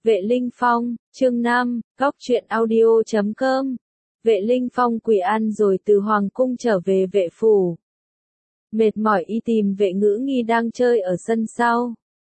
Vệ Linh Phong, chương 5, góc truyện audio.com. Vệ Linh Phong quỳ ăn rồi từ Hoàng cung trở về vệ phủ. Mệt mỏi y tìm Vệ Ngữ Nghi đang chơi ở sân sau.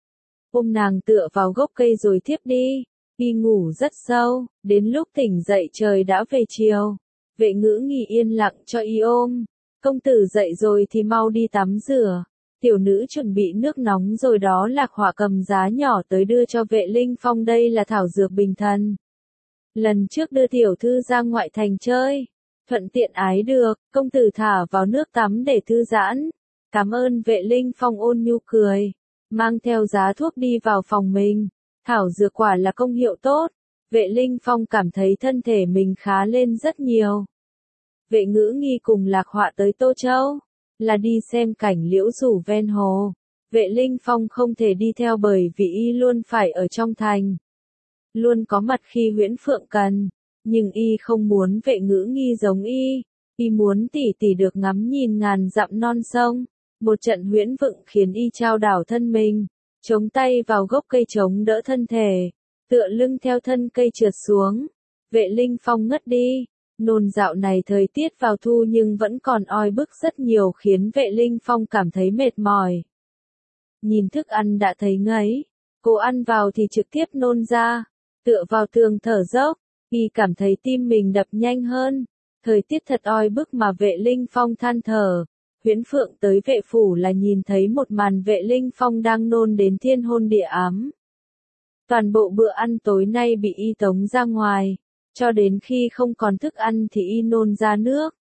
Ôm nàng tựa vào gốc cây rồi thiếp đi. Y ngủ rất sâu, đến lúc tỉnh dậy trời đã về chiều. Vệ Ngữ Nghi yên lặng cho y ôm. Công tử dậy rồi thì mau đi tắm rửa. Tiểu nữ chuẩn bị nước nóng rồi đó. Lạc Họa cầm giá nhỏ tới đưa cho Vệ Linh Phong, đây là thảo dược bình thần. Lần trước đưa tiểu thư ra ngoại thành chơi, thuận tiện ái được, công tử thả vào nước tắm để thư giãn. Cảm ơn. Vệ Linh Phong ôn nhu cười, mang theo giá thuốc đi vào phòng mình. Thảo dược quả là công hiệu tốt. Vệ Linh Phong cảm thấy thân thể mình khá lên rất nhiều. Vệ Ngữ Nghi cùng Lạc Họa tới Tô Châu, là đi xem cảnh liễu rủ ven hồ. Vệ Linh Phong không thể đi theo bởi vì y luôn phải ở trong thành, luôn có mặt khi Huyễn Phượng cần, nhưng y không muốn Vệ Ngữ Nghi giống y muốn tỷ tỷ được ngắm nhìn ngàn dặm non sông. Một trận huyễn vựng khiến y trao đảo thân mình, chống tay vào gốc cây chống đỡ thân thể, tựa lưng theo thân cây trượt xuống. Vệ Linh Phong ngất đi. Nôn dạo này thời tiết vào thu nhưng vẫn còn oi bức rất nhiều khiến Vệ Linh Phong cảm thấy mệt mỏi. Nhìn thức ăn đã thấy ngấy, cô ăn vào thì trực tiếp nôn ra, tựa vào tường thở dốc, y cảm thấy tim mình đập nhanh hơn. Thời tiết thật oi bức mà Vệ Linh Phong than thở. Huyễn Phượng tới vệ phủ là nhìn thấy một màn Vệ Linh Phong đang nôn đến thiên hôn địa ám. Toàn bộ bữa ăn tối nay bị y tống ra ngoài. Cho đến khi không còn thức ăn thì y nôn ra nước.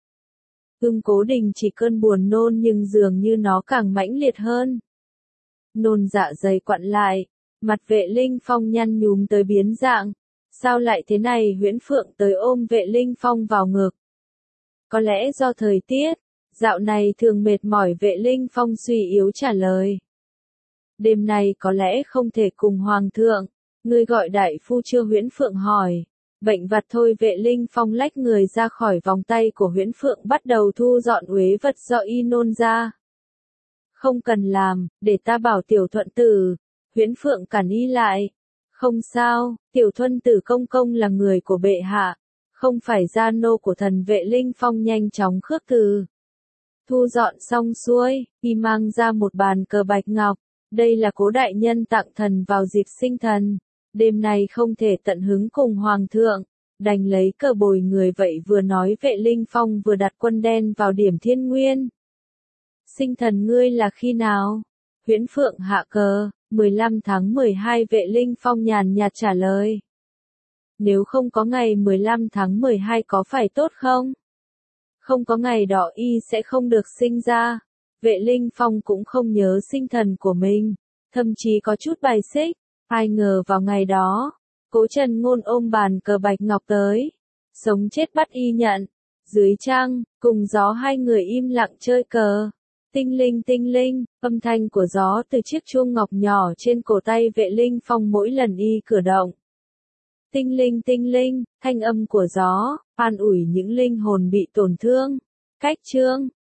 Cố Đình chỉ cơn buồn nôn nhưng dường như nó càng mãnh liệt hơn. Nôn dạ dày quặn lại, mặt Vệ Linh Phong nhăn nhúm tới biến dạng. Sao lại thế này? Huyễn Phượng tới ôm Vệ Linh Phong vào ngực. Có lẽ do thời tiết, dạo này thường mệt mỏi. Vệ Linh Phong suy yếu trả lời. Đêm nay có lẽ không thể cùng Hoàng thượng. Ngươi gọi đại phu chưa? Huyễn Phượng hỏi. Bệnh vặt thôi. Vệ Linh Phong lách người ra khỏi vòng tay của Huyễn Phượng, bắt đầu thu dọn uế vật do y nôn ra. Không cần làm, để ta bảo Tiểu Thuận Tử. Huyễn Phượng cản y lại. Không sao, Tiểu Thuận Tử công công là người của bệ hạ, không phải gia nô của thần. Vệ Linh Phong nhanh chóng khước từ. Thu dọn xong xuôi, y mang ra một bàn cờ bạch ngọc. Đây là Cố đại nhân tặng thần vào dịp sinh thần. Đêm nay không thể tận hứng cùng Hoàng thượng, đành lấy cờ bồi người. Vậy vừa nói Vệ Linh Phong vừa đặt quân đen vào điểm thiên nguyên. Sinh thần ngươi là khi nào? Huyễn Phượng hạ cờ. 15 tháng 12. Vệ Linh Phong nhàn nhạt trả lời. Nếu không có ngày 15 tháng 12 có phải tốt không? Không có ngày đó y sẽ không được sinh ra. Vệ Linh Phong cũng không nhớ sinh thần của mình, thậm chí có chút bài xích. Ai ngờ vào ngày đó, Cố Trần Ngôn ôm bàn cờ bạch ngọc tới, sống chết bắt y nhận. Dưới trăng, cùng gió hai người im lặng chơi cờ. Tinh linh, âm thanh của gió từ chiếc chuông ngọc nhỏ trên cổ tay Vệ Linh Phong mỗi lần y cử động. Tinh linh, thanh âm của gió, an ủi những linh hồn bị tổn thương. Cách chương